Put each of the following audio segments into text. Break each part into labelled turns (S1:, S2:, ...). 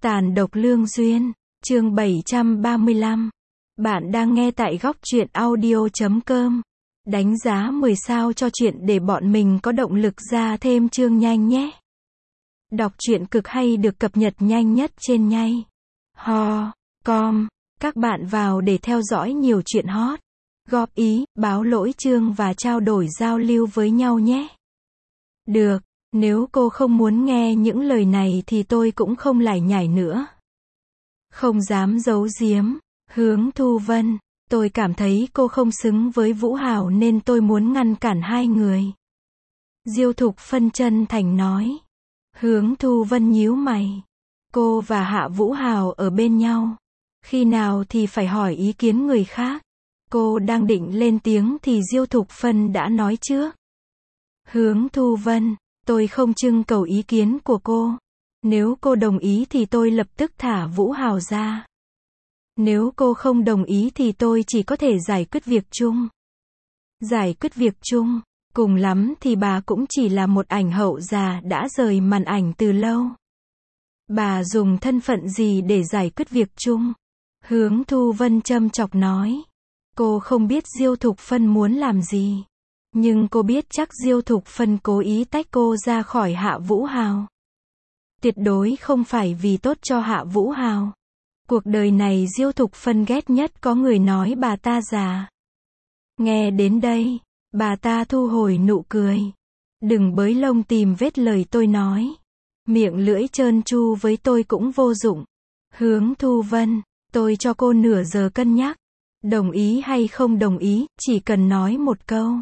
S1: Tàn độc lương duyên, chương 735. Bạn đang nghe tại góc truyện audio.com. Đánh giá 10 sao cho chuyện để bọn mình có động lực ra thêm chương nhanh nhé. Đọc truyện cực hay được cập nhật nhanh nhất trên nhây ho.com. Các bạn vào để theo dõi nhiều chuyện hot, góp ý, báo lỗi chương và trao đổi giao lưu với nhau nhé. Được, nếu cô không muốn nghe những lời này thì tôi cũng không lải nhải nữa. Không dám giấu giếm, Hướng Thu Vân, tôi cảm thấy cô không xứng với Vũ Hào nên tôi muốn ngăn cản hai người. Diêu Thục Phân chân thành nói. Hướng Thu Vân nhíu mày. Cô và Hạ Vũ Hào ở bên nhau. Khi nào thì phải hỏi ý kiến người khác. Cô đang định lên tiếng thì Diêu Thục Phân đã nói trước. Hướng Thu Vân, tôi không trưng cầu ý kiến của cô. Nếu cô đồng ý thì tôi lập tức thả Vũ Hào ra. Nếu cô không đồng ý thì tôi chỉ có thể giải quyết việc chung. Giải quyết việc chung, cùng lắm thì bà cũng chỉ là một ảnh hậu già đã rời màn ảnh từ lâu. Bà dùng thân phận gì để giải quyết việc chung? Hướng Thu Vân châm chọc nói. Cô không biết Diêu Thục Phân muốn làm gì. Nhưng cô biết chắc Diêu Thục Phân cố ý tách cô ra khỏi Hạ Vũ Hào. Tuyệt đối không phải vì tốt cho Hạ Vũ Hào. Cuộc đời này Diêu Thục Phân ghét nhất có người nói bà ta già. Nghe đến đây, bà ta thu hồi nụ cười. Đừng bới lông tìm vết lời tôi nói. Miệng lưỡi trơn tru với tôi cũng vô dụng. Hướng Thu Vân, tôi cho cô nửa giờ cân nhắc. Đồng ý hay không đồng ý, chỉ cần nói một câu.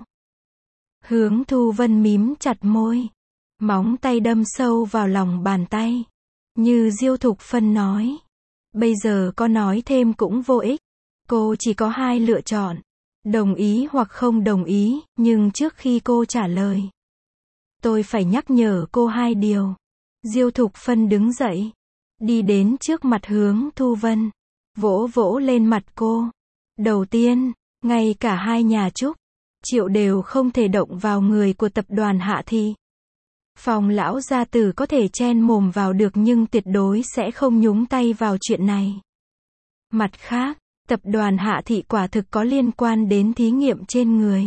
S1: Hướng Thu Vân mím chặt môi. Móng tay đâm sâu vào lòng bàn tay. Như Diêu Thục Phân nói. Bây giờ có nói thêm cũng vô ích. Cô chỉ có hai lựa chọn. Đồng ý hoặc không đồng ý, nhưng trước khi cô trả lời, tôi phải nhắc nhở cô hai điều. Diêu Thục Phân đứng dậy. Đi đến trước mặt Hướng Thu Vân. Vỗ vỗ lên mặt cô. Đầu tiên, ngay cả hai nhà Trúc, Triệu đều không thể động vào người của tập đoàn Hạ Thị. Phòng lão gia tử có thể chen mồm vào được nhưng tuyệt đối sẽ không nhúng tay vào chuyện này. Mặt khác, tập đoàn Hạ Thị quả thực có liên quan đến thí nghiệm trên người.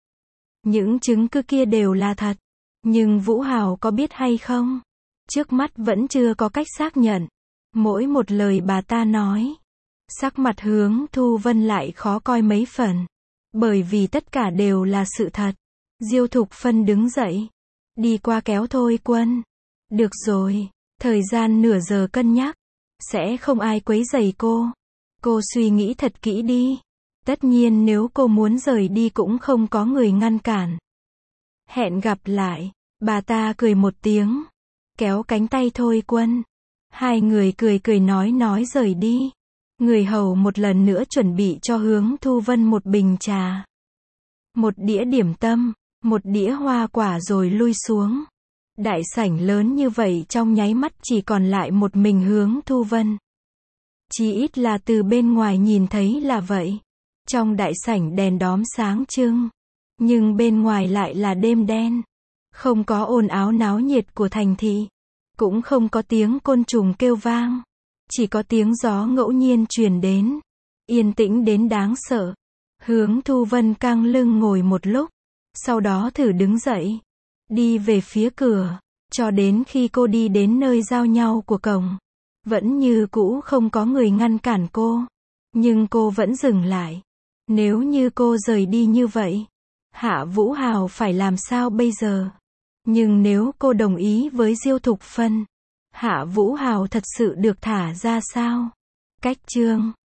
S1: Những chứng cứ kia đều là thật. Nhưng Vũ Hào có biết hay không? Trước mắt vẫn chưa có cách xác nhận. Mỗi một lời bà ta nói, sắc mặt Hướng Thu Vân lại khó coi mấy phần. Bởi vì tất cả đều là sự thật. Diêu Thục Phân đứng dậy. Đi qua kéo Thôi Quân. Được rồi, thời gian nửa giờ cân nhắc. Sẽ không ai quấy rầy cô. Cô suy nghĩ thật kỹ đi. Tất nhiên nếu cô muốn rời đi cũng không có người ngăn cản. Hẹn gặp lại. Bà ta cười một tiếng. Kéo cánh tay Thôi Quân. Hai người cười cười nói rời đi. Người hầu một lần nữa chuẩn bị cho Hướng Thu Vân một bình trà. Một đĩa điểm tâm. Một đĩa hoa quả rồi lui xuống. Đại sảnh lớn như vậy trong nháy mắt chỉ còn lại một mình Hướng Thu Vân. Chỉ ít là từ bên ngoài nhìn thấy là vậy. Trong đại sảnh đèn đóm sáng trưng. Nhưng bên ngoài lại là đêm đen. Không có ồn ào náo nhiệt của thành thị. Cũng không có tiếng côn trùng kêu vang. Chỉ có tiếng gió ngẫu nhiên truyền đến. Yên tĩnh đến đáng sợ. Hướng Thu Vân căng lưng ngồi một lúc. Sau đó thử đứng dậy. Đi về phía cửa. Cho đến khi cô đi đến nơi giao nhau của cổng. Vẫn như cũ không có người ngăn cản cô. Nhưng cô vẫn dừng lại. Nếu như cô rời đi như vậy, Hạ Vũ Hào phải làm sao bây giờ? Nhưng nếu cô đồng ý với Diêu Thục Phân, Hạ Vũ Hào thật sự được thả ra sao? Cách chương